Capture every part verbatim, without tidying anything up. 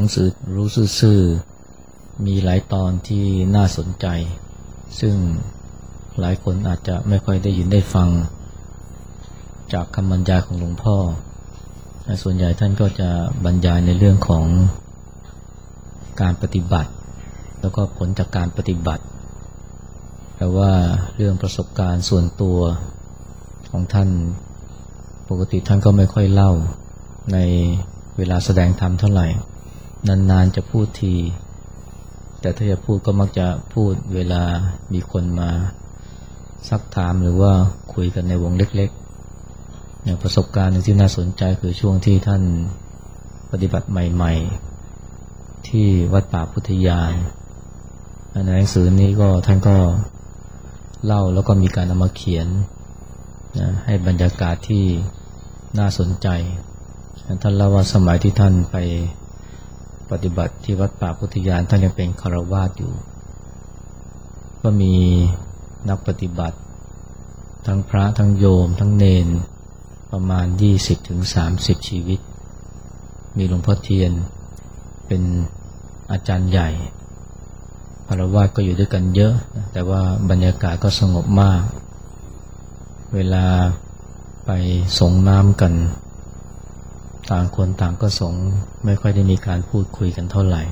งสือรู้ซื่อๆมีหลายตอนที่น่าสนใจซึ่งหลายคนอาจจะไม่ค่อยได้ยินได้ฟังจากคำบรรยายของหลวงพ่อส่วนใหญ่ท่านก็จะบรรยายในเรื่องของการปฏิบัติแล้วก็ผลจากการปฏิบัติแต่ว่าเรื่องประสบการณ์ส่วนตัวของท่านปกติท่านก็ไม่ค่อยเล่าในเวลาแสดงธรรมเท่าไหร่นานๆจะพูดทีแต่ถ้าจะพูดก็มักจะพูดเวลามีคนมาซักถามหรือว่าคุยกันในวงเล็กๆอย่างประสบการณ์หนึ่งที่น่าสนใจคือช่วงที่ท่านปฏิบัติใหม่ๆที่วัดป่าพุทธญาณในหนังสือนี้ก็ท่านก็เล่าแล้วก็มีการเอามาเขียนนะให้บรรยากาศที่น่าสนใจท่านเล่าว่าสมัยที่ท่านไปปฏิบัติที่วัดป่าพุทธญาณท่านยังเป็นฆราวาสอยู่ก็มีนักปฏิบัติทั้งพระทั้งโยมทั้งเณรประมาณ ยี่สิบถึงสามสิบ ชีวิตมีหลวงพ่อเทียนเป็นอาจารย์ใหญ่ฆราวาสก็อยู่ด้วยกันเยอะแต่ว่าบรรยากาศก็สงบมากเวลาไปส่งน้ำกันต่างคนต่างก็สงไม่ค่อยได้มีการพูดคุยกันเท่าไหร่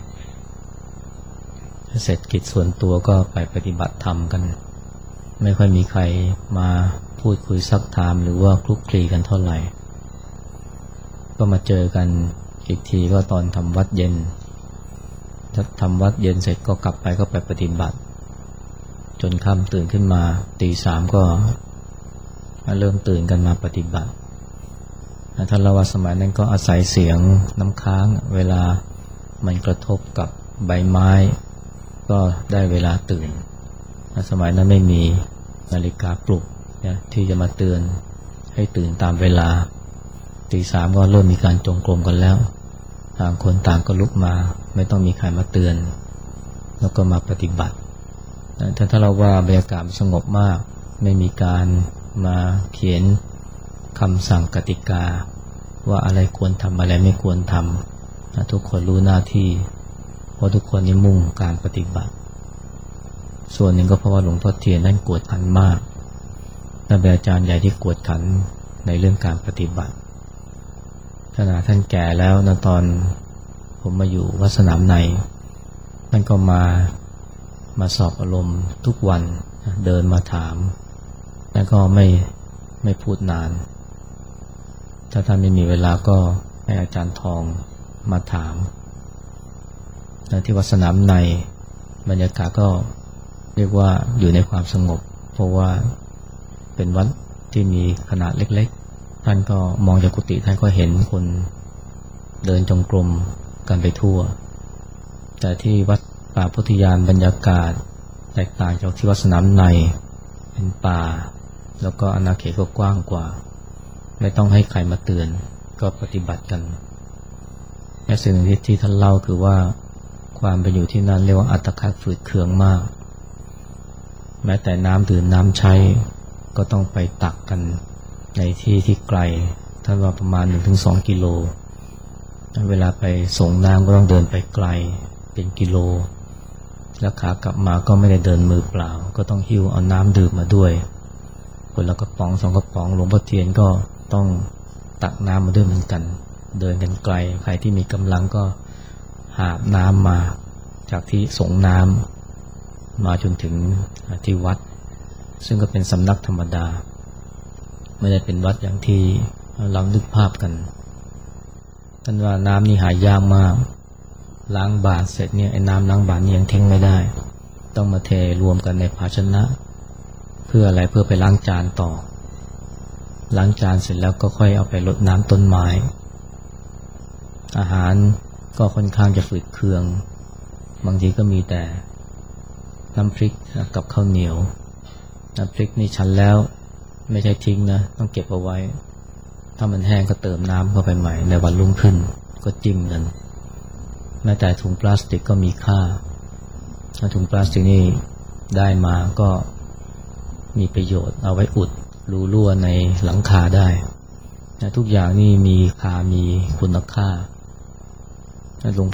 เสร็จกิจส่วนตัวก็ไปปฏิบัติธรรมกันไม่ค่อยมีใครมาพูดคุยซักถามหรือว่าคลุกคลีกันเท่าไหร่ก็มาเจอกันอีกทีก็ตอนทำวัดเย็นถ้าทำวัดเย็นเสร็จก็กลับไปก็ไปปฏิบัติจนค่ำตื่นขึ้นมาตีสามก็เริ่มตื่นกันมาปฏิบัติท่านเล่าว่าสมัยนั้นก็อาศัยเสียงน้ำค้างเวลามันกระทบกับใบไม้ก็ได้เวลาตื่นสมัยนั้นไม่มีนาฬิกาปลุกนะที่จะมาเตือนให้ตื่นตามเวลาตีสามก็เริ่มมีการจงกรมกันแล้วต่างคนต่างก็ลุกมาไม่ต้องมีใครมาเตือนแล้วก็มาปฏิบัติท่านถ้าเราว่าบรรยากาศสงบมากไม่มีการมาเขียนคำสั่งกติกาว่าอะไรควรทำอะไรไม่ควรทำทุกคนรู้หน้าที่เพราะทุกคนนี่มุ่งการปฏิบัติส่วนหนึ่งก็เพราะว่าหลวงพ่อเทียนนั้นกวดขันมากท่านเป็นอาจารย์ใหญ่ที่กวดขันในเรื่องการปฏิบัติขณะท่านแก่แล้วนะตอนผมมาอยู่วัดสนามในท่านก็มามาสอบอารมณ์ทุกวันเดินมาถามแล้วก็ไม่ไม่พูดนานถ้าท่านไม่มีเวลาก็ให้อาจารย์ทองมาถามที่วัดสนามในบรรยากาศก็เรียกว่าอยู่ในความสงบเพราะว่าเป็นวัดที่มีขนาดเล็กๆท่านก็มองจากกุฏิท่านก็เห็นคนเดินจงกรมกันไปทั่วแต่ที่วัดป่าพุทธญาณบรรยากาศแตกต่างจากที่วัดสนามในเป็นป่าแล้วก็อาณาเขตก็กว้างกว่าไม่ต้องให้ใครมาเตือนก็ปฏิบัติกันและสิ่งที่ที่ท่านเล่าคือว่าความไปอยู่ที่นั่นเรียกว่าอัตคัดฝืดเคืองมากแม้แต่น้ำดื่มน้ำใช้ก็ต้องไปตักกันในที่ที่ไกลท่านว่าประมาณ หนึ่งถึงสอง กิโลเวลาไปส่งน้ำก็ต้องเดินไปไกลเป็นกิโลแล้วขากลับมาก็ไม่ได้เดินมือเปล่าก็ต้องหิ้วเอาน้ำดื่มมาด้วยคนละกระป๋องสองกระป๋องหลวงพ่อเทียนก็ต้องตักน้ำมาด้วยเหมือนกันเดินกันไกลใครที่มีกำลังก็หาบน้ำมาจากที่ส่งน้ำมาจนถึงที่วัดซึ่งก็เป็นสำนักธรรมดาไม่ได้เป็นวัดอย่างที่เรานึกภาพกันท่านว่าน้ำนี่หายากมากล้างบาตรเสร็จเนี่ยไอ้น้ำล้างบาตรนี่ยังทิ้งไม่ได้ต้องมาเทรวมกันในภาชนะเพื่ออะไรเพื่อไปล้างจานต่อล้างจานเสร็จแล้วก็ค่อยเอาไปรดน้ำต้นไม้อาหารก็ค่อนข้างจะฝืดเคืองบางทีก็มีแต่น้ำพริกกับข้าวเหนียวน้ำพริกนี่ฉันแล้วไม่ใช่ทิ้งนะต้องเก็บเอาไว้ถ้ามันแห้งก็เติมน้ำเข้าไปใหม่ในวันรุ่งขึ้นก็จิ้มกันแม้แต่ถุงพลาสติกก็มีค่าถ้าถุงพลาสติกนี่ได้มาก็มีประโยชน์เอาไว้อุดรูรั่วในหลังคาได้ทุกอย่างนี่มีค่ามีคุณค่าหลวงพ่อ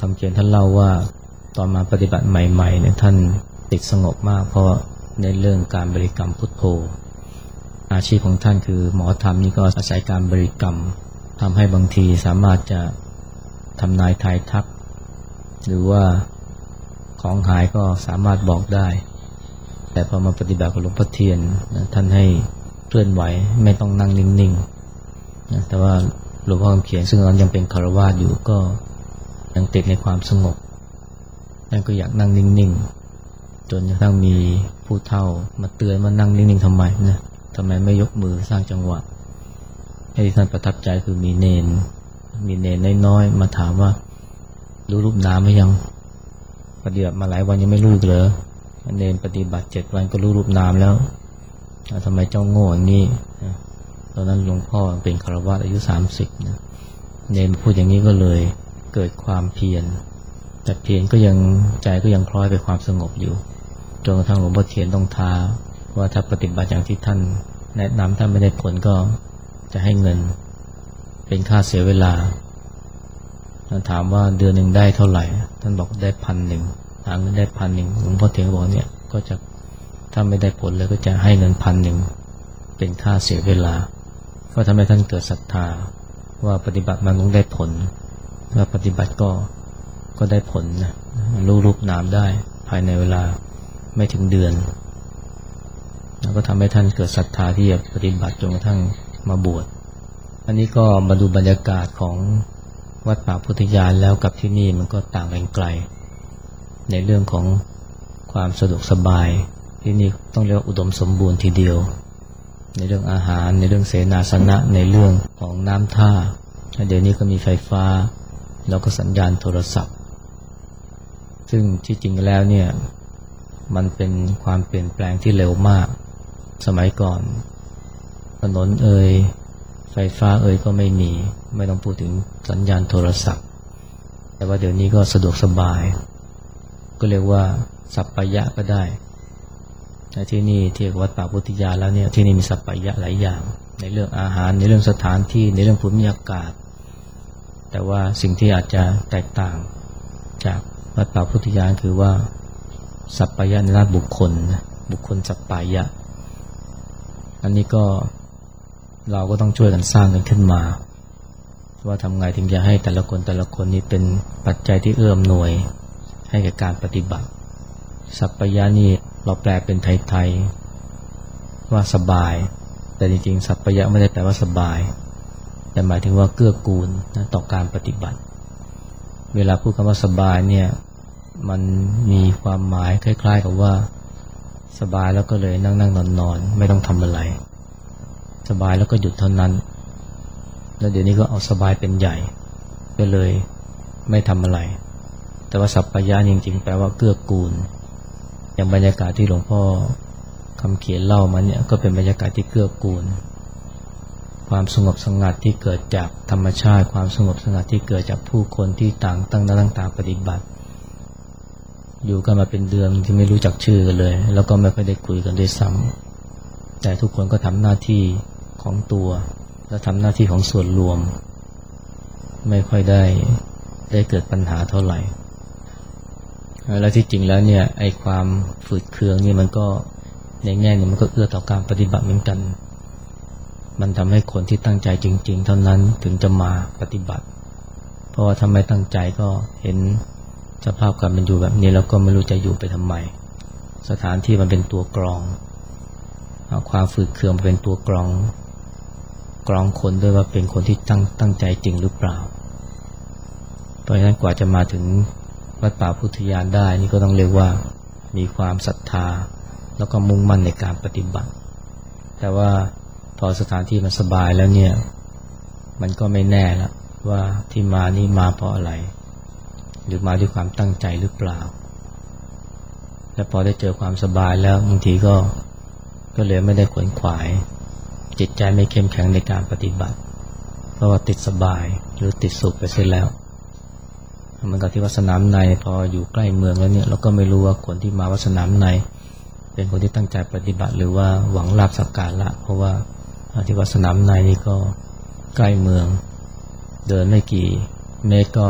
คำเขียนท่านเล่าว่าตอนมาปฏิบัติใหม่ๆเนี่ยท่านติดสงบมากเพราะในเรื่องการบริกรรมพุทโธอาชีพของท่านคือหมอธรรมนี่ก็อาศัยการบริกรรมทำให้บางทีสามารถจะทำนายทายทักหรือว่าของหายก็สามารถบอกได้แต่พอมาปฏิบัติกับหลวงพ่อเทียนนะท่านให้เคลื่อนไหวไม่ต้องนั่งนิ่งๆนะแต่ว่าหลวงพ่อคำเขียนซึ่งตอนยังเป็นฆราวาสอยู่ก็ยังติดในความสงบท่านก็อยากนั่งนิ่งๆจนกระทั่งมีผู้เฒ่ามาเตือนว่านั่งนิ่งๆทำไมนะทำไมไม่ยกมือสร้างจังหวะให้ท่านประทับใจคือมีเนนมีเนนน้อยๆมาถามว่ารู้รูปนามไหมยังปฏิบัติมาหลายวันยังไม่รู้เหรอเนนปฏิบัติเจ็ดวันก็รู้รูปนามแล้วทำไมเจ้าโง่อย่างนี้ตอนนั้นหลวงพ่อเป็นฆราวาสอายุสามสิบนะเนนพูดอย่างนี้ก็เลยเกิดความเพียรแต่เพียรก็ยังใจก็ยังคล้อยไปความสงบอยู่จนกระทั่งหลวงพ่อเทียนต้องท้าว่าถ้าปฏิบัติอย่างที่ท่านแนะนำถ้าไม่ได้ผลก็จะให้เงินเป็นค่าเสียเวลาถามว่าเดือนหนึ่งได้เท่าไหร่ท่านบอกได้พันหนึ่งหาเงินได้พันหนึ่งหลวงพ่อเทียนบอกเนี่ยก็จะถ้าไม่ได้ผลเลยก็จะให้เงินพันหนึ่งเป็นค่าเสียเวลาก็ทำให้ท่านเกิดศรัทธาว่าปฏิบัติมันต้องได้ผลว่าปฏิบัติก็ก็ได้ผลนะรู้รูปนามได้ภายในเวลาไม่ถึงเดือนแล้วก็ทำให้ท่านเกิดศรัทธาที่จะปฏิบัติจนกระทั่งมาบวชอันนี้ก็มาดูบรรยากาศของวัดป่าพุทธญาณแล้วกับที่นี่มันก็ต่างกันไกลในเรื่องของความสะดวกสบายที่นี่ต้องเรียกว่าอุดมสมบูรณ์ทีเดียวในเรื่องอาหารในเรื่องเสนาสนะในเรื่องของน้ำท่าเดี๋ยวนี้ก็มีไฟฟ้าแล้วก็สัญญาณโทรศัพท์ซึ่งที่จริงแล้วเนี่ยมันเป็นความเปลี่ยนแปลงที่เร็วมากสมัยก่อนถนนเอ่ยไฟฟ้าเอ่ยก็ไม่มีไม่ต้องพูดถึงสัญญาณโทรศัพท์แต่ว่าเดี๋ยวนี้ก็สะดวกสบายก็เรียกว่าสัปปายะก็ได้ที่นี่ที่วัดป่าพุทธญาณแล้วเนี่ยที่นี่มีสัปปายะหลายอย่างในเรื่องอาหารในเรื่องสถานที่ในเรื่องภูมิอากาศแต่ว่าสิ่งที่อาจจะแตกต่างจากวัดป่าพุทธญาณคือว่าสัปปายะในด้านบุคคลบุคคลสัปปายะอันนี้ก็เราก็ต้องช่วยกันสร้างกันขึ้นมาว่าทำไงถึงจะให้แต่ละคนแต่ละคนนี้เป็นปัจจัยที่เอื้ออำนวยให้แก่การปฏิบัติสัปปายะนี่เราแปลเป็นไทยๆว่าสบายแต่จริงๆสัปปายะไม่ได้แปลว่าสบายแต่หมายถึงว่าเกื้อกูลนะต่อการปฏิบัติเวลาพูดคำว่าสบายเนี่ยมันมีความหมายคล้ายๆกับว่าสบายแล้วก็เลยนั่งๆนอนๆไม่ต้องทำอะไรสบายแล้วก็หยุดเท่านั้นแล้วเดี๋ยวนี้ก็เอาสบายเป็นใหญ่ก็เลยไม่ทำอะไรแต่ว่าสัปปายะจริงๆแปลว่าเกื้อกูลอย่างบรรยากาศที่หลวงพ่อคำเขียนเล่ามาเนี่ยก็เป็นบรรยากาศที่เกื้อกูลความสงบสงัดที่เกิดจากธรรมชาติความสงบสงัดที่เกิดจากผู้คนที่ต่างตั้งหน้าตั้งตาปฏิบัติอยู่กันมาเป็นเดือนที่ไม่รู้จักชื่อกันเลยแล้วก็ไม่ค่อยได้คุยกันด้วยซ้ำแต่ทุกคนก็ทำหน้าที่ของตัวและทำหน้าที่ของส่วนรวมไม่ค่อยได้ได้เกิดปัญหาเท่าไหร่แล้วที่จริงแล้วเนี่ยไอ้ความฝืดเคืองนี่มันก็ในแง่นี้มันก็เอื้อต่อการปฏิบัติเหมือนกันมันทำให้คนที่ตั้งใจจริงๆเท่านั้นถึงจะมาปฏิบัติเพราะว่าถ้าไม่ตั้งใจก็เห็นสภาพการเป็นอยู่แบบนี้แล้วก็ไม่รู้จะอยู่ไปทำไมสถานที่มันเป็นตัวกรองเอาความฝืดเคืองมาเป็นตัวกรองกรองคนด้วยว่าเป็นคนที่ตั้งตั้งใจจริงหรือเปล่าเพราะฉะนั้นกว่าจะมาถึงวัดป่าพุทธญาณได้นี่ก็ต้องเรียกว่ามีความศรัทธาแล้วก็มุ่งมั่นในการปฏิบัติแต่ว่าพอสถานที่มันสบายแล้วเนี่ยมันก็ไม่แน่ละว่าที่มานี่มาเพราะอะไรหรือมาด้วยความตั้งใจหรือเปล่าและพอได้เจอความสบายแล้วบางทีก็ก็เลยไม่ได้ขวนขวายจิตใจไม่เข้มแข็งในการปฏิบัติเพราะว่าติดสบายหรือติดสุขไปเสียแล้วเหมือนกับที่วัดสนามในพออยู่ใกล้เมืองแล้วเนี่ยเราก็ไม่รู้ว่าคนที่มาวัดสนามในเป็นคนที่ตั้งใจปฏิบัติหรือว่าหวังลาภสักการะเพราะว่าที่วัดสนามในนี่ก็ใกล้เมืองเดินไม่กี่เมตรก็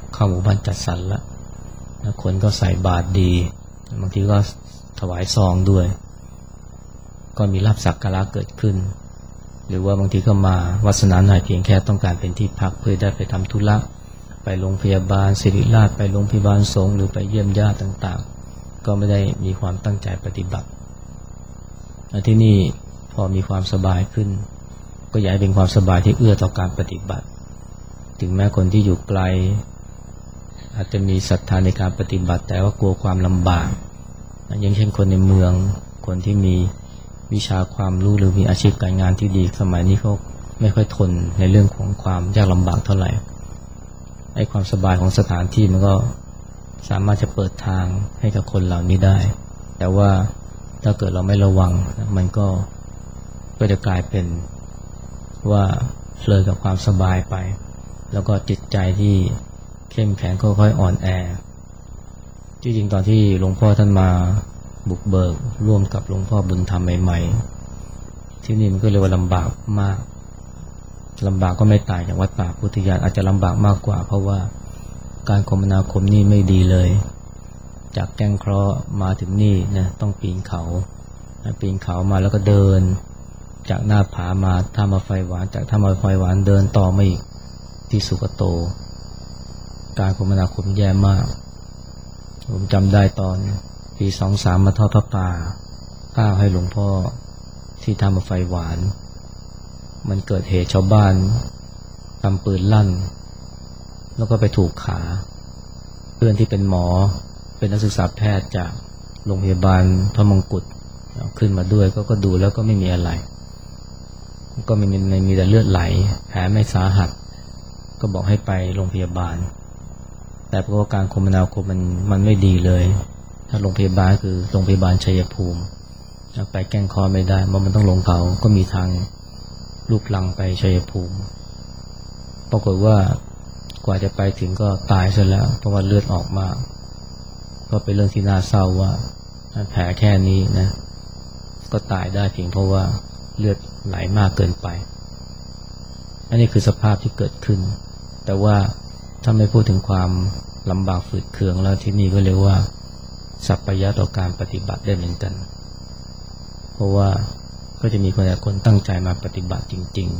เข้าหมู่บ้านจัดสรรละคนก็ใส่บาตรดีบางทีก็ถวายซองด้วยก็มีลาภสักการะเกิดขึ้นหรือว่าบางทีก็มาวัดสนามไหนเพียงแค่ต้องการเป็นที่พักเพื่อได้ไปทำธุระไปโรงพยาบาลศิริราชไปโรงพยาบาลสงฆ์หรือไปเยี่ยมญาติต่างๆก็ไม่ได้มีความตั้งใจปฏิบัติที่นี่พอมีความสบายขึ้นก็อยากให้เป็นความสบายที่เอื้อต่อการปฏิบัติถึงแม้คนที่อยู่ไกลอาจจะมีศรัทธาในการปฏิบัติแต่ว่ากลัวความลำบากอย่างเช่นคนในเมืองคนที่มีวิชาความรู้หรือมีอาชีพการงานที่ดีสมัยนี้เขาไม่ค่อยทนในเรื่องของความยากลำบากเท่าไหร่ไอ้ความสบายของสถานที่มันก็สามารถจะเปิดทางให้กับคนเหล่านี้ได้แต่ว่าถ้าเกิดเราไม่ระวังมันก็ก็จะกลายเป็นว่าเพลิดกับความสบายไปแล้วก็จิตใจที่เข้มแข็งก็ค่อยอ่อนแอที่จริงตอนที่หลวงพ่อท่านมาบุกเบิกร่วมกับหลวงพ่อบุญธรรมใหม่ๆที่นี่มันก็เรียกว่าลำบากมากลำบากก็ไม่ต่างจากวัดป่าพุทธญาณอาจจะลำบากมากกว่าเพราะว่าการคมนาคมนี่ไม่ดีเลยจากแก้งเคราะห์มาถึงนี่นะต้องปีนเขาปีนเขามาแล้วก็เดินจากหน้าผามาท่ามาไฟหวานจากท่ามาไฟหวานเดินต่อมาอีกที่สุกโตการคมนาคมแย่มากผมจำได้ตอนปีสองสามมาทอดพระป่าข้าวให้หลวงพ่อที่ท่ามาไฟหวานมันเกิดเหตุชาวบ้านทำปืนลั่นแล้วก็ไปถูกขาเพื่อนที่เป็นหมอเป็นนักศึกษาแพทย์จากโรงพยาบาลพระมงกุฎขึ้นมาด้วยก็ก็ดูแล้วก็ไม่มีอะไรก็ไม่มีมีแต่เลือดไหลแผลไม่สาหัสก็บอกให้ไปโรงพยาบาลแต่เพราะว่าการคมนาคมมันมันไม่ดีเลยถ้าโรงพยาบาลคือโรงพยาบาลชัยภูมิไปแก้งคอไม่ได้เพราะมันต้องลงเขาก็มีทางลูกลังไปชัยภูมิปรากฏว่ากว่าจะไปถึงก็ตายซะแล้วเพราะว่าเลือดออกมากก็เป็นเรื่องที่น่าเศร้าว่าแผลแค่นี้นะก็ตายได้เพียงเพราะว่าเลือดไหลมากเกินไปอันนี้คือสภาพที่เกิดขึ้นแต่ว่าถ้าไม่พูดถึงความลำบากฝืดเคืองแล้วที่นี่ก็เรียกว่าสัพพยะต่อการปฏิบัติได้เหมือนกันเพราะว่าก็จะมีคนแต่คนตั้งใจมาปฏิบัติจริง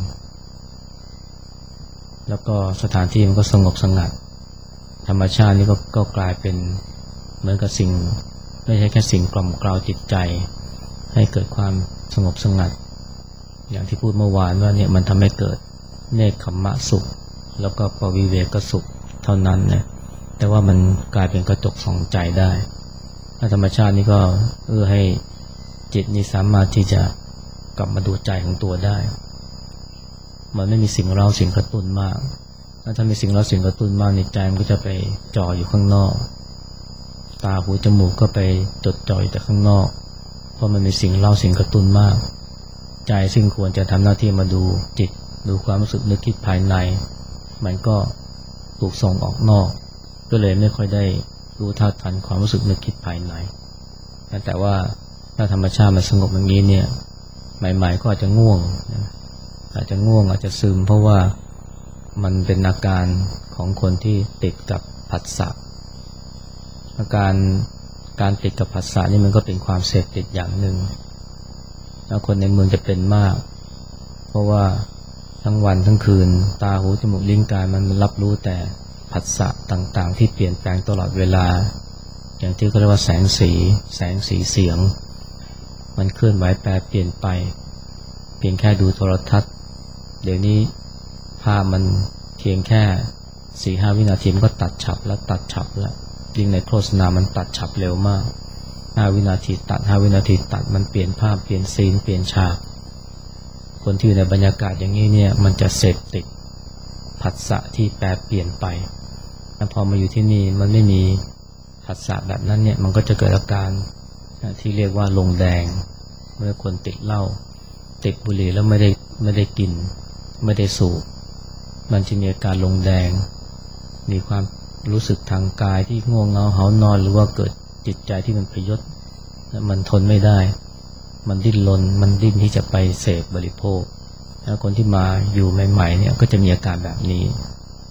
ๆแล้วก็สถานที่มันก็สงบสงัดธรรมชาตินี่ก็ก็กลายเป็นเหมือนกับสิ่งไม่ใช่แค่สิ่งกล่อมเกลาจิตใจให้เกิดความสงบสงัดอย่างที่พูดเมื่อวานว่าเนี่ยมันทำให้เกิดเนกขัมมะสุขแล้วก็ปวิเวกสุขเท่านั้นนะแต่ว่ามันกลายเป็นกระจกส่องใจได้ธรรมชาตินี่ก็เอื้อให้จิตนี่สามารถที่จะกลับมาดูใจของตัวได้มันไม่มีสิ่งเร้าสิ่งกระตุ้นมากถ้ามีสิ่งเร้าสิ่งกระตุ้นมากในใจมันก็จะไปจ่ออยู่ข้างนอกตาหูจมูกก็ไปจดจ่ออยู่แต่ข้างนอกเพราะมันมีสิ่งเร้าสิ่งกระตุ้นมากใจซึ่งควรจะทำหน้าที่มาดูจิตดูความรู้สึกนึกคิดภายในมันก็ถูกส่งออกนอกก็เลยไม่ค่อยได้รู้เท่าทันความรู้สึกนึกคิดภายในแต่ว่าถ้าธรรมชาติมันสงบอย่างนี้เนี่ยใหม่ๆก็อาจจะง่วงอาจจะง่วงอาจจะซึมเพราะว่ามันเป็นอาการของคนที่ติดกับผัสสะอาการการติดกับผัสสะนี่มันก็เป็นความเสพติดอย่างหนึ่งแล้วคนในเมืองจะเป็นมากเพราะว่าทั้งวันทั้งคืนตาหูจมูกลิ้นกายมันรับรู้แต่ผัสสะต่างๆที่เปลี่ยนแปลงตลอดเวลาอย่างที่เขาเรียกว่าแสงสีแสงสีเสียงมันเคลื่อนไหวแปรเปลี่ยนไปเพียงแค่ดูโทรทัศน์เดี๋ยวนี้ภาพมันเพียงแค่ สี่ห้า วินาทีมันก็ตัดฉับแล้วตัดฉับแล้วยิ่งในโฆษณามันตัดฉับเร็วมากห้าวินาทีตัดห้าวินาทีตัดมันเปลี่ยนภาพเปลี่ยนซีนเปลี่ยนฉากคนที่อยู่ในบรรยากาศอย่างนี้เนี่ยมันจะเสพติดผัสสะที่แปรเปลี่ยนไปแต่พอมาอยู่ที่นี่มันไม่มีผัสสะแบบนั้นเนี่ยมันก็จะเกิดอาการที่เรียกว่าลงแดงเมื่อคนติดเหล้าติดบุหรี่แล้วไม่ได้ไม่ได้กินไม่ได้สูบมันจะมีอาการลงแดงมีความรู้สึกทางกายที่ง่วงเหงาหานอนหรือว่าเกิดจิตใจที่มันพยศมันทนไม่ได้มันดิ้นรนมันดิ้นที่จะไปเสพบริโภคแล้วคนที่มาอยู่ใหม่ๆเนี่ยก็จะมีอาการแบบนี้ที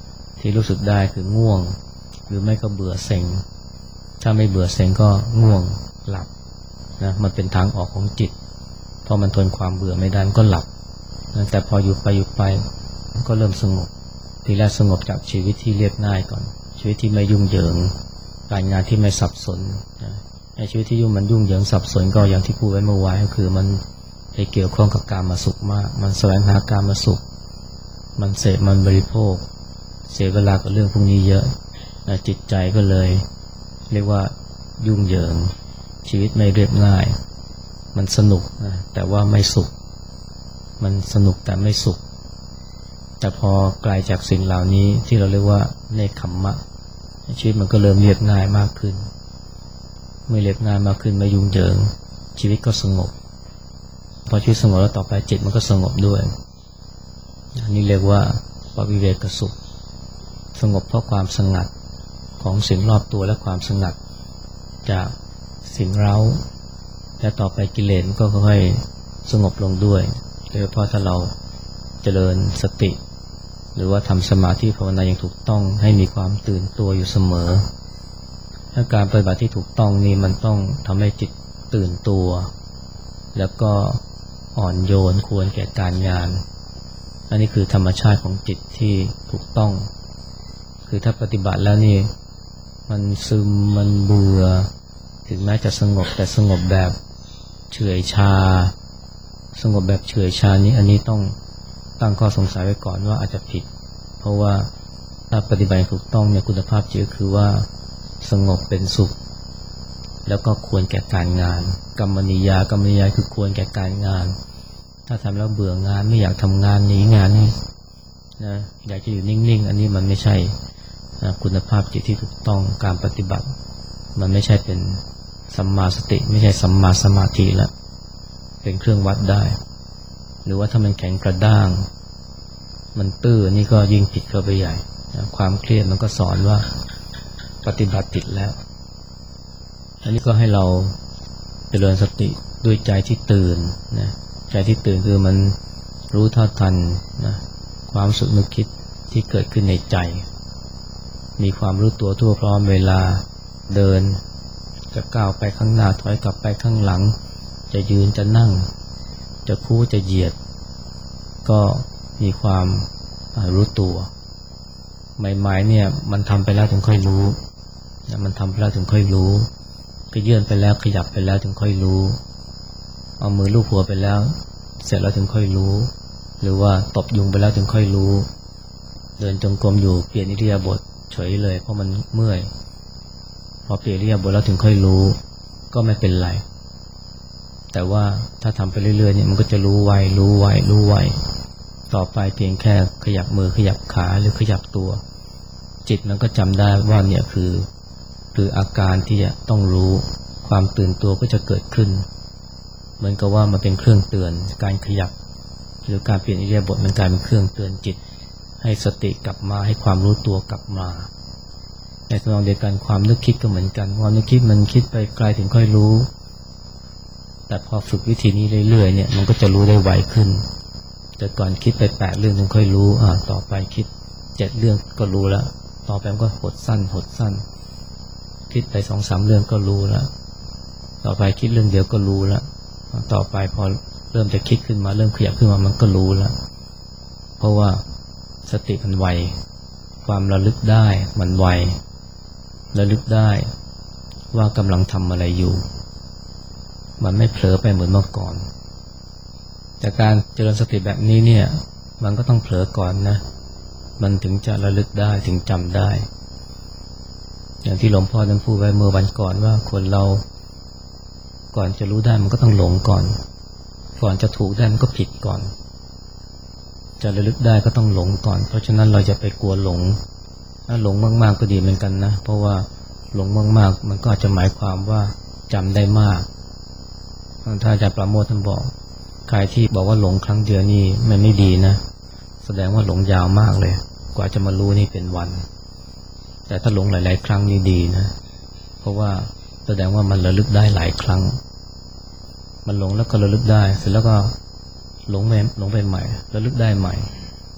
ที่รู้สึกได้คือง่วงหรือไม่ก็เบื่อเซ็งถ้าไม่เบื่อเซ็งก็ง่วงหลับนะมันเป็นทางออกของจิตพอมันทนความเบื่อไม่ได้มันก็หลับนะแต่พออยู่ไปอยู่ไปก็เริ่มสงบทีแรกสงบจากชีวิตที่เรียบง่ายก่อนชีวิตที่ไม่ยุ่งเหยิงการงานที่ไม่สับสนนะในชีวิตที่ยุ่งมันยุ่งเหยิงสับสนก็อย่างที่พูดไว้เมื่อวานก็คือมันไปเกี่ยวข้องกับการมาสุขมากมันแสวงหาการมาสุขมันเสพมันบริโภคเสียเวลากับเรื่องพวกนี้เยอะนะจิตใจก็เลยเรียกว่ายุ่งเหยิงชีวิตไม่เรียบง่ายมันสนุกนะแต่ว่าไม่สุขมันสนุกแต่ไม่สุขแต่พอไกลจากสิ่งเหล่านี้ที่เราเรียกว่าเนคขมมะชีวิตมันก็เริ่มเรียบง่ายมากขึ้นเมื่อเรียบง่ายมากขึ้นไม่ยุ่งเหยิงชีวิตก็สงบพอชีวิตสงบแล้วต่อไปจิตมันก็สงบด้วยอันนี้เรียกว่าปวิเวกสุขสงบเพราะความสงัดของสิ่งรอบตัวและความสงัดจากสิ่งเร้าและต่อไปกิเลสก็ค่อยๆสงบลงด้วยโดยเฉพาะถ้าเราเจริญสติหรือว่าทำสมาธิภาวนาอย่างถูกต้องให้มีความตื่นตัวอยู่เสมอถ้าการปฏิบัติที่ถูกต้องนี่มันต้องทำให้จิตตื่นตัวแล้วก็อ่อนโยนควรแก่การงานอันนี้คือธรรมชาติของจิตที่ถูกต้องคือถ้าปฏิบัติแล้วนี่มันซึมมันเบื่อถึงแม้จะสงบแต่สงบแบบเฉื่อยชาสงบแบบเฉื่อยชานี้อันนี้ต้องตั้งข้อสงสัยไว้ก่อนว่าอาจจะผิดเพราะว่าถ้าปฏิบัติถูกต้องเนี่ยคุณภาพจิตคือว่าสงบเป็นสุขแล้วก็ควรแก่การงานกรรมนิยากรรมนิยาคือควรแก่การงานถ้าทำแล้วเบื่องานไม่อยากทำงานหนีงานนี่นะอยากจะอยู่นิ่งๆอันนี้มันไม่ใช่คุณภาพจิตที่ถูกต้องการปฏิบัติมันไม่ใช่เป็นสัมมาสติไม่ใช่สัมมาสมาธิละเป็นเครื่องวัดได้หรือว่าถ้ามันแข็งกระด้างมันตื้อนี่ก็ยิ่งผิดเข้าไปใหญ่ความเครียดมันก็สอนว่าปฏิบัติผิดแล้วอันนี้ก็ให้เราเจริญสติด้วยใจที่ตื่นนะใจที่ตื่นคือมันรู้เท่าทันนะความสุขนึกคิดที่เกิดขึ้นในใจมีความรู้ตัวทั่วพร้อมเวลาเดินจะก้าวไปข้างหน้าถอยกลับไปข้างหลังจะยืนจะนั่งจะคู่จะเหยียดก็มีความรู้ตัวใหม่ๆเนี่ยมันทำไปแล้วถึงค่อยรู้มันทำไปแล้วถึงค่อยรู้ก็ยื่นไปแล้วขยับไปแล้วถึงค่อยรู้เอามือลูบหัวไปแล้วเสร็จแล้วถึงค่อยรู้หรือว่าตบยุงไปแล้วถึงค่อยรู้เดินจงกรมอยู่เปลี่ยนอิริยาบถเฉยเลยเพราะมันเมื่อยพอเปลี่ยนอิริยาบถแล้วถึงค่อยรู้ก็ไม่เป็นไรแต่ว่าถ้าทำไปเรื่อยๆเนี่ยมันก็จะรู้ไวรู้ไวรู้ไวต่อไปเพียงแค่ขยับมือขยับขาหรือขยับตัวจิตมันก็จำได้ว่าเนี่ยคือคืออาการที่จะต้องรู้ความตื่นตัวก็จะเกิดขึ้นเหมือนกับว่ามันเป็นเครื่องเตือนการขยับหรือการเปลี่ยนอิริยาบถมันกลายเป็นเครื่องเตือนจิตให้สติกลับมาให้ความรู้ตัวกลับมาในทำนองเดียวกันความนึกคิดก็เหมือนกันความนึกคิดมันคิดไปไกลถึงค่อยรู้แต่พอฝึกวิธีนี้เรื่อยๆเนี่ยมันก็จะรู้ได้ไวขึ้นแต่ก่อนคิดไปแปดเรื่องถึงค่อยรู้อ่าต่อไปคิดเจ็ดเรื่องก็รู้แล้วต่อไปมันก็หดสั้นหดสั้นคิดไปสองสามเรื่องก็รู้แล้วต่อไปคิดเรื่องเดียวก็รู้แล้วต่อไปพอเริ่มจะคิดขึ้นมาเริ่มขยับขึ้นมามันก็รู้แล้วเพราะว่าสติมันไวความระลึกได้มันไวระลึกได้ว่ากำลังทำอะไรอยู่มันไม่เผลอไปเหมือนเมื่อก่อนแต่การเจริญสติแบบนี้เนี่ยมันก็ต้องเผลอก่อนนะมันถึงจะระลึกได้ถึงจำได้อย่างที่หลวงพ่อท่านพูดไว้เมื่อวันก่อนว่าคนเราก่อนจะรู้ได้มันก็ต้องหลงก่อนก่อนจะถูกได้มันก็ผิดก่อนจะระลึกได้ก็ต้องหลงก่อนเพราะฉะนั้นเราจะไปกลัวหลงถ้าหลงมากๆก็ดีเหมือนกันนะเพราะว่าหลงมากๆมันก็อาจจะหมายความว่าจำได้มากถ้าอาจารย์ปราโมทย์ท่านบอกใครที่บอกว่าหลงครั้งเดียวนี่มันไม่ดีนะแสดงว่าหลงยาวมากเลยกว่าจะมารู้นี่เป็นวันแต่ถ้าหลงหลายๆครั้งนี่ดีนะเพราะว่าแสดงว่ามันระลึกได้หลายครั้งมันหลงแล้วก็ระลึกได้เสร็จแล้วก็หลงไปหลงไปใหม่ระลึกได้ใหม่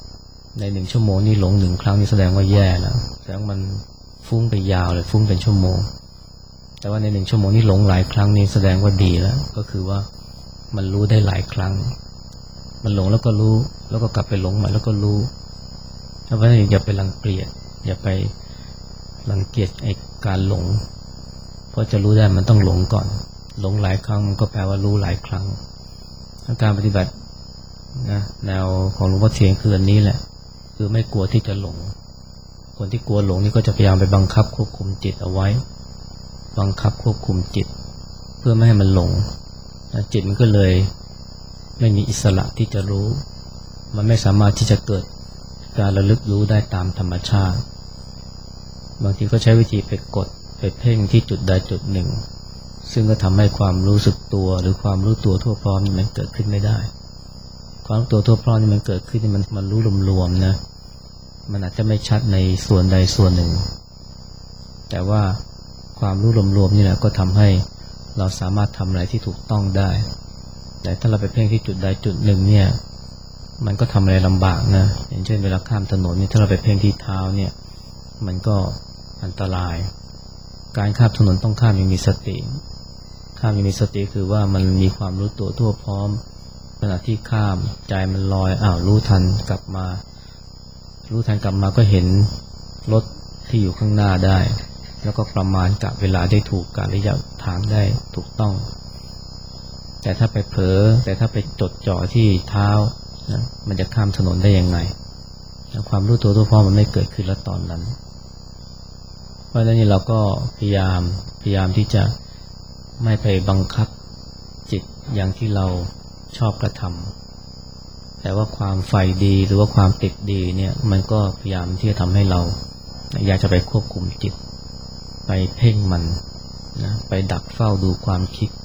ในหนึ่งชั่วโมงนี่หลงหนึ่งครั้งนี่แสดงว่าแย่แล้วแสดงมันฟุ้งไปยาวเลยฟุ้งเป็นชั่วโมงแต่ว่าในหนึ่งชั่วโมงนี่หลงหลายครั้งนี่แสดงว่าดีแล้วก็คือว่ามันรู้ได้หลายครั้งมันหลงแล้วก็รู้แล้วก็กลับไปหลงใหม่แล้วก็รู้เพราะฉะนั้นอย่าไปรังเกียจอย่าไปรังเกียจไอ้การหลงเพราะจะรู้ได้มันต้องหลงก่อนหลงหลายครั้งมันก็แปลว่ารู้หลายครั้งการปฏิบัตินะแนวของหลวงพ่อเทียนคืออันนี้แหละคือไม่กลัวที่จะหลงคนที่กลัวหลงนี่ก็จะพยายามไปบังคับควบคุมจิตเอาไว้บังคับควบคุมจิตเพื่อไม่ให้มันหลงจิตมันก็เลยไม่มีอิสระที่จะรู้มันไม่สามารถที่จะเกิดการระลึกรู้ได้ตามธรรมชาติบางทีก็ใช้วิธีไปกดไปเพ่งที่จุดใดจุดหนึ่งซึ่งก็ทำให้ความรู้สึกตัวหรือความรู้ตัวทั่วพร้อมนี่มันเกิดขึ้นไม่ได้ความรู้ตัวทั่วพร้อมนี่มันเกิดขึ้นนี่มันมันรู้รวมๆนะมันอาจจะไม่ชัดในส่วนใดส่วนหนึ่งแต่ว่าความรู้รวมๆนี่แหละก็ทำให้เราสามารถทำอะไรที่ถูกต้องได้แต่ถ้าเราไปเพ่งที่จุดใดจุดหนึ่งเนี่ยมันก็ทำอะไรลำบากนะอย่างเช่นเวลาข้ามถนนเนี่ยถ้าเราไปเพ่งที่เท้าเนี่ยมันก็อันตรายการข้ามถนนต้องข้ามอย่างมีสติข้ามอย่างมีสติคือว่ามันมีความรู้ตัวทั่วพร้อมขณะที่ข้ามใจมันลอยอ้าวรู้ทันกลับมารู้ทันกลับมาก็เห็นรถที่อยู่ข้างหน้าได้แล้วก็ประมาณกะเวลาได้ถูกกะระยะทางได้ถูกต้องแต่ถ้าไปเผลอแต่ถ้าไปจดจ่อที่เท้านะมันจะข้ามถนนได้ยังไงความรู้ตัวทั่วพร้อมมันไม่เกิดขึ้นแล้วตอนนั้นเพราะฉะนั้นเราก็พยายามพยายามที่จะไม่ไปบังคับจิตอย่างที่เราชอบกระทำแต่ว่าความใฝ่ดีหรือว่าความติดดีเนี่ยมันก็พยายามที่จะทำให้เราอยากจะไปควบคุมจิตไปเพ่งมันนะไปดักเฝ้าดูความคิด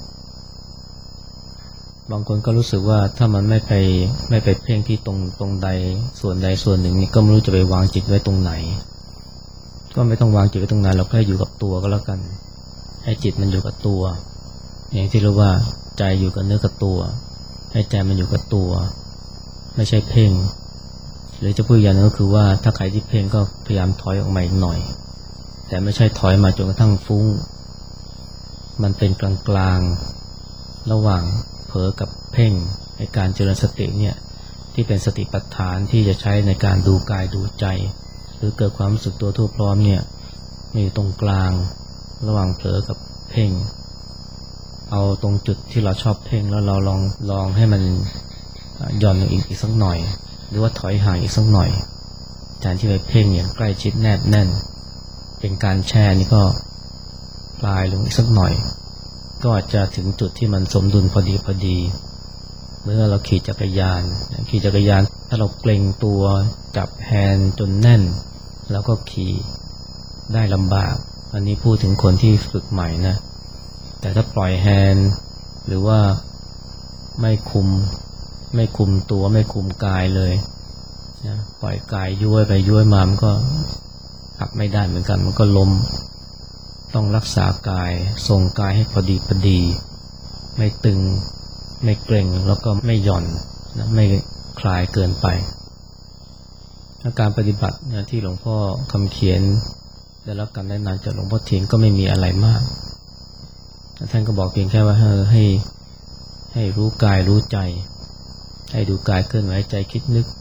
บางคนก็รู้สึกว่าถ้ามันไม่ไปไม่ไปเพ่งที่ตรงตรงใดส่วนใดส่วนหนึ่งนี่ก็ไม่รู้จะไปวางจิตไว้ตรงไหนก็ไม่ต้องวางจิตไว้ตรงไหนเราแค่อยู่กับตัวก็แล้วกันให้จิตมันอยู่กับตัวอย่างที่รู้ว่าใจอยู่กับเนื้อกับตัวให้ใจมันอยู่กับตัวไม่ใช่เพ่งหรือจะพูดอย่างนึงก็คือว่าถ้าใครที่เพ่งก็พยายามถอยออกมาอีกหน่อยแต่ไม่ใช่ถอยมาจนกระทั่งฟุ้งมันเป็นกลางๆระหว่างเผลอกับเพ่งในการเจริญสติเนี่ยที่เป็นสติปัฏฐานที่จะใช้ในการดูกายดูใจหรือเกิดความรู้สึกตัวทั่วพร้อมเนี่ยมีตรงกลางระหว่างเผลอกับเพ่งเอาตรงจุดที่เราชอบเพ่งแล้วเราลองลองให้มันหย่อนอีกอีกสักหน่อยหรือว่าถอยห่างอีกสักหน่อยแทนที่ไปเพ่งอย่างใกล้ชิดแนบแน่นเป็นการแช่นี่ก็คลายลงอีกสักหน่อยก็อาจจะถึงจุดที่มันสมดุลพอดีพอดีเมื่อเราขี่จักรยานขี่จักรยานถ้าเราเกร็งตัวจับแฮนด์จนแน่นแล้วก็ขี่ได้ลำบากอันนี้พูดถึงคนที่ฝึกใหม่นะแต่ถ้าปล่อยแฮนด์หรือว่าไม่คุมไม่คุมตัวไม่คุมกายเลยนะปล่อยกายย้วยไปย้วยมามันก็หักไม่ได้เหมือนกันมันก็ล้มต้องรักษากายทรงกายให้พอดีพอดีไม่ตึงไม่เกร็งแล้วก็ไม่หย่อนนะไม่คลายเกินไปการปฏิบัตินะที่หลวงพ่อคำเขียนได้รับการแนะนำจากหลวงพ่อเทียนก็ไม่มีอะไรมากท่านก็บอกเพียงแค่ว่าให้ให้ให้รู้กายรู้ใจให้ดูกายเคลื่อนไหวใจคิดนึก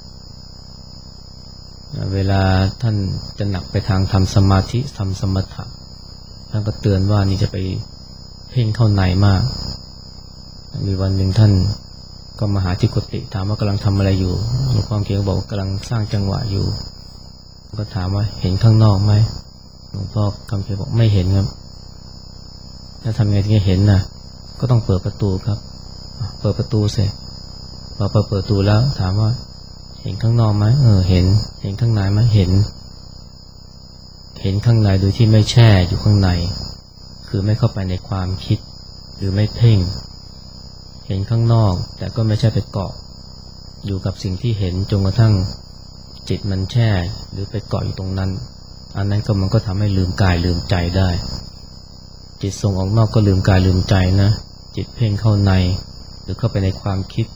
เวลาท่านจะหนักไปทางทำสมาธิทำสมถะท่านก็เตือนว่านี่จะไปเพ่งเข้าในมากมีวันหนึ่งท่านก็มาหาที่กุฏิถามว่ากำลังทำอะไรอยู่หลวงพ่อเขียนก็บอกกำลังสร้างจังหวะอยู่ก็ถามว่าเห็นข้างนอกไหมหลวงพ่อคำเขียนบอกไม่เห็นครับถ้าทำไงถึงจะเห็นน่ะก็ต้องเปิดประตูครับเปิดประตูเสร็จพอเปิดประตูแล้วถามว่าเห็นข้างนอกไหมเออเห็นเห็นข้างในไหมเห็นเห็นข้างในโดยที่ไม่แช่อยู่ข้างในคือไม่เข้าไปในความคิดหรือไม่เพ่งเห็นข้างนอกแต่ก็ไม่ใช่ไปเกาะอยู่กับสิ่งที่เห็นจนกระทั่งจิตมันแช่หรือไปเกาะอยู่ตรงนั้นอันนั้นก็มันก็ทำให้ลืมกายลืมใจได้จิตส่งออกนอกก็ลืมกายลืมใจนะจิตเพ่งเข้าในหรือเข้าไปในความคิด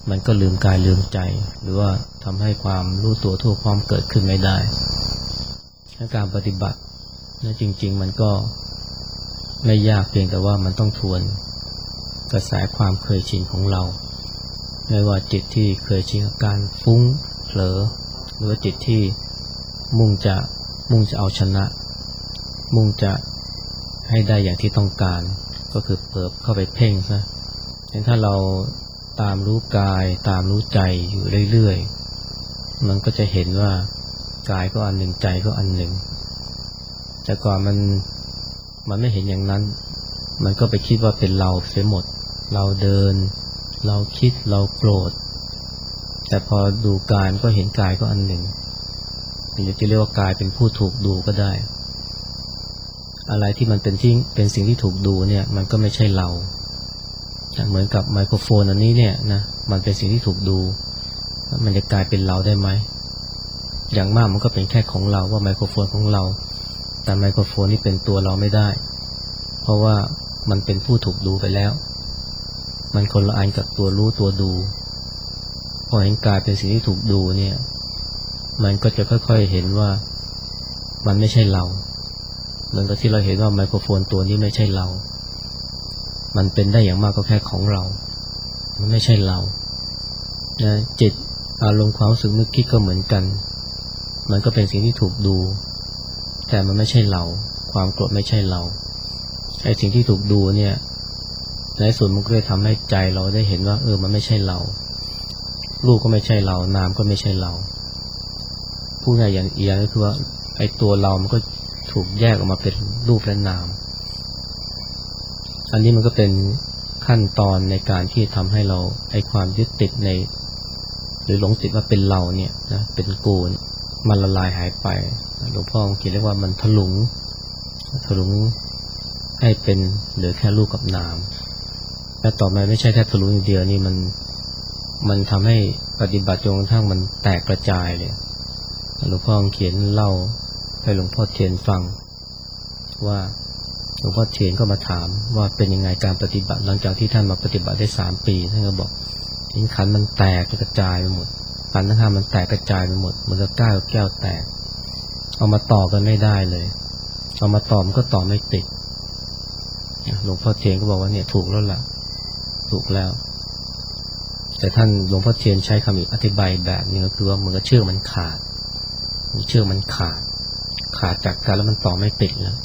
มันก็ลืมกายลืมใจหรือว่าทำให้ความรู้ตัวทั่วพร้อมเกิดขึ้นไม่ได้การปฏิบัตินะจริงๆมันก็ไม่ยากเพียงแต่ว่ามันต้องทวนกระแสความเคยชินของเราไม่ว่าจิตที่เคยชินกับการฟุ้งเผลอหรือว่าจิตที่มุ่งจะมุ่งจะเอาชนะมุ่งจะให้ได้อย่างที่ต้องการก็คือเปิดเข้าไปเพ่งซะถ้าเราตามรู้กายตามรู้ใจอยู่เรื่อยๆมันก็จะเห็นว่ากายก็อันหนึ่งใจก็อันหนึ่งแต่ก่อนมันมันไม่เห็นอย่างนั้นมันก็ไปคิดว่าเป็นเราเสียหมดเราเดินเราคิดเราโกรธแต่พอดูกายมันก็เห็นกายก็อันหนึ่งหรือจะเรียกว่ากายเป็นผู้ถูกดูก็ได้อะไรที่มันเป็นที่เป็นสิ่งที่ถูกดูเนี่ยมันก็ไม่ใช่เราเหมือนกับไมโครโฟนอันนี้เนี่ยนะมันเป็นสิ่งที่ถูกดูมันจะกลายเป็นเราได้ไหมอย่างมากมันก็เป็นแค่ของเราว่าไมโครโฟนของเราแต่ไมโครโฟนนี่เป็นตัวเราไม่ได้เพราะว่ามันเป็นผู้ถูกดูไปแล้วมันคนละอันกับตัวรู้ตัวดูพอเห็นกายเป็นสิ่งที่ถูกดูเนี่ยมันก็จะค่อยๆเห็นว่ามันไม่ใช่เราเหมือนกับที่เราเห็นว่าไมโครโฟนตัวนี้ไม่ใช่เรามันเป็นได้อย่างมากก็แค่ของเรามันไม่ใช่เรานะจิตอารมณ์ความรู้สึกนึกคิดก็เหมือนกันมันก็เป็นสิ่งที่ถูกดูแต่มันไม่ใช่เราความโกรธไม่ใช่เราไอ้สิ่งที่ถูกดูเนี่ยในส่วนมันก็เลยทำให้ใจเราได้เห็นว่าเออมันไม่ใช่เรารูปก็ไม่ใช่เรานามก็ไม่ใช่เราพูดง่ายอย่างเอียงก็คือว่าไอ้ตัวเรามันก็ถูกแยกออกมาเป็นรูปและนามอันนี้มันก็เป็นขั้นตอนในการที่ทำให้เราไอ้ความยึดติดในหรือหลงติดว่าเป็นเราเนี่ยนะเป็นกูมันละลายหายไปหลวงพ่อเขียนเรียกว่ามันถลุงถลุงให้เป็นเหลือแค่รูปกับนามและต่อมาไม่ใช่แค่ถลุงอย่างเดียวนี่มันมันทำให้ปฏิบัติจนกระทั่งมันแตกกระจายเลยหลวงพ่อเขียนเล่าให้หลวงพ่อเทียนฟังว่าหลวงพ่อเทียนก็มาถามว่าเป็นยังไงการปฏิบัติหลังจากที่ท่านมาปฏิบัติได้สามปีท่านก็บอกทิ้งขันมันแตกกระจายไปหมดขันทั้งห้ามันแตกกระจายไปหมดเหมือนกับก้าวแก้วแตกเอามาต่อกันไม่ได้เลยเอามาต่อมันก็ต่อไม่ติดหลวงพ่อเทียนก็บอกว่าเนี่ยถูกแล้วล่ะถูกแล้วแต่ท่านหลวงพ่อเทียนใช้คำอธิบายแบบนึงก็คือว่าเหมือนกับเชือกมันขาดเชือกมันขาดขาดจากกันแล้วมันต่อไม่ติดแล้ว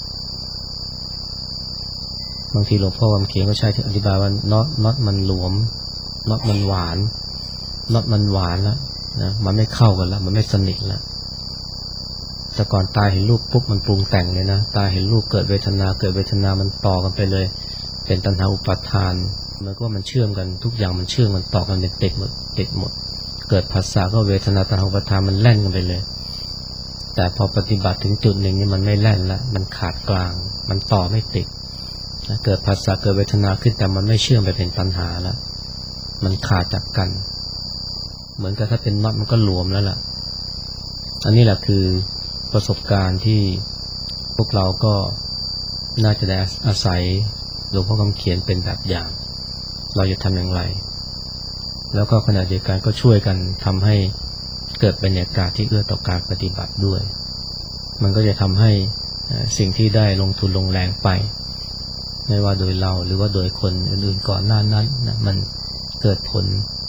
บางทีหลวงพ่อคำเขียนก็ใช้ที่อธิบายว่าน็อตน็อตมันหลวมน็อตมันหวานน็อตมันหวานแล้วนะมันไม่เข้ากันแล้วมันไม่สนิทแล้วแต่ก่อนตาเห็นรูปปุ๊บมันปรุงแต่งเลยนะตาเห็นรูปเกิดเวทนาเกิดเวทนามันต่อกันไปเลยเป็นตัณหาอุปาทานมันก็มันเชื่อมกันทุกอย่างมันเชื่อมมันต่อกันเป็นติดหมดติดหมดเกิดผัสสะก็เวทนาตัณหาอุปาทานมันแล่นกันไปเลยแต่พอปฏิบัติถึงจุดหนึ่งนี่มันไม่แล่นละมันขาดกลางมันต่อไม่ติดเกิดผัสสะเกิดเวทนาขึ้นแต่มันไม่เชื่อมไปเป็นตัณหาแล้วมันขาดจากกันเหมือนกับถ้าเป็นน็อตมันก็หลวมแล้วล่ะอันนี้แหละคือประสบการณ์ที่พวกเราก็น่าจะได้อาศัยหลวงพ่อคำเขียนเป็นแบบอย่างเราจะทำอย่างไรแล้วก็ขณะเดียวกันก็ช่วยกันทำให้เกิดบรรยากาศที่เอื้อต่อการปฏิบัติด้วยมันก็จะทำให้สิ่งที่ได้ลงทุนลงแรงไปไม่ว่าโดยเราหรือว่าโดยคนอื่นๆก่อนหน้านั้นนะมันเกิดผล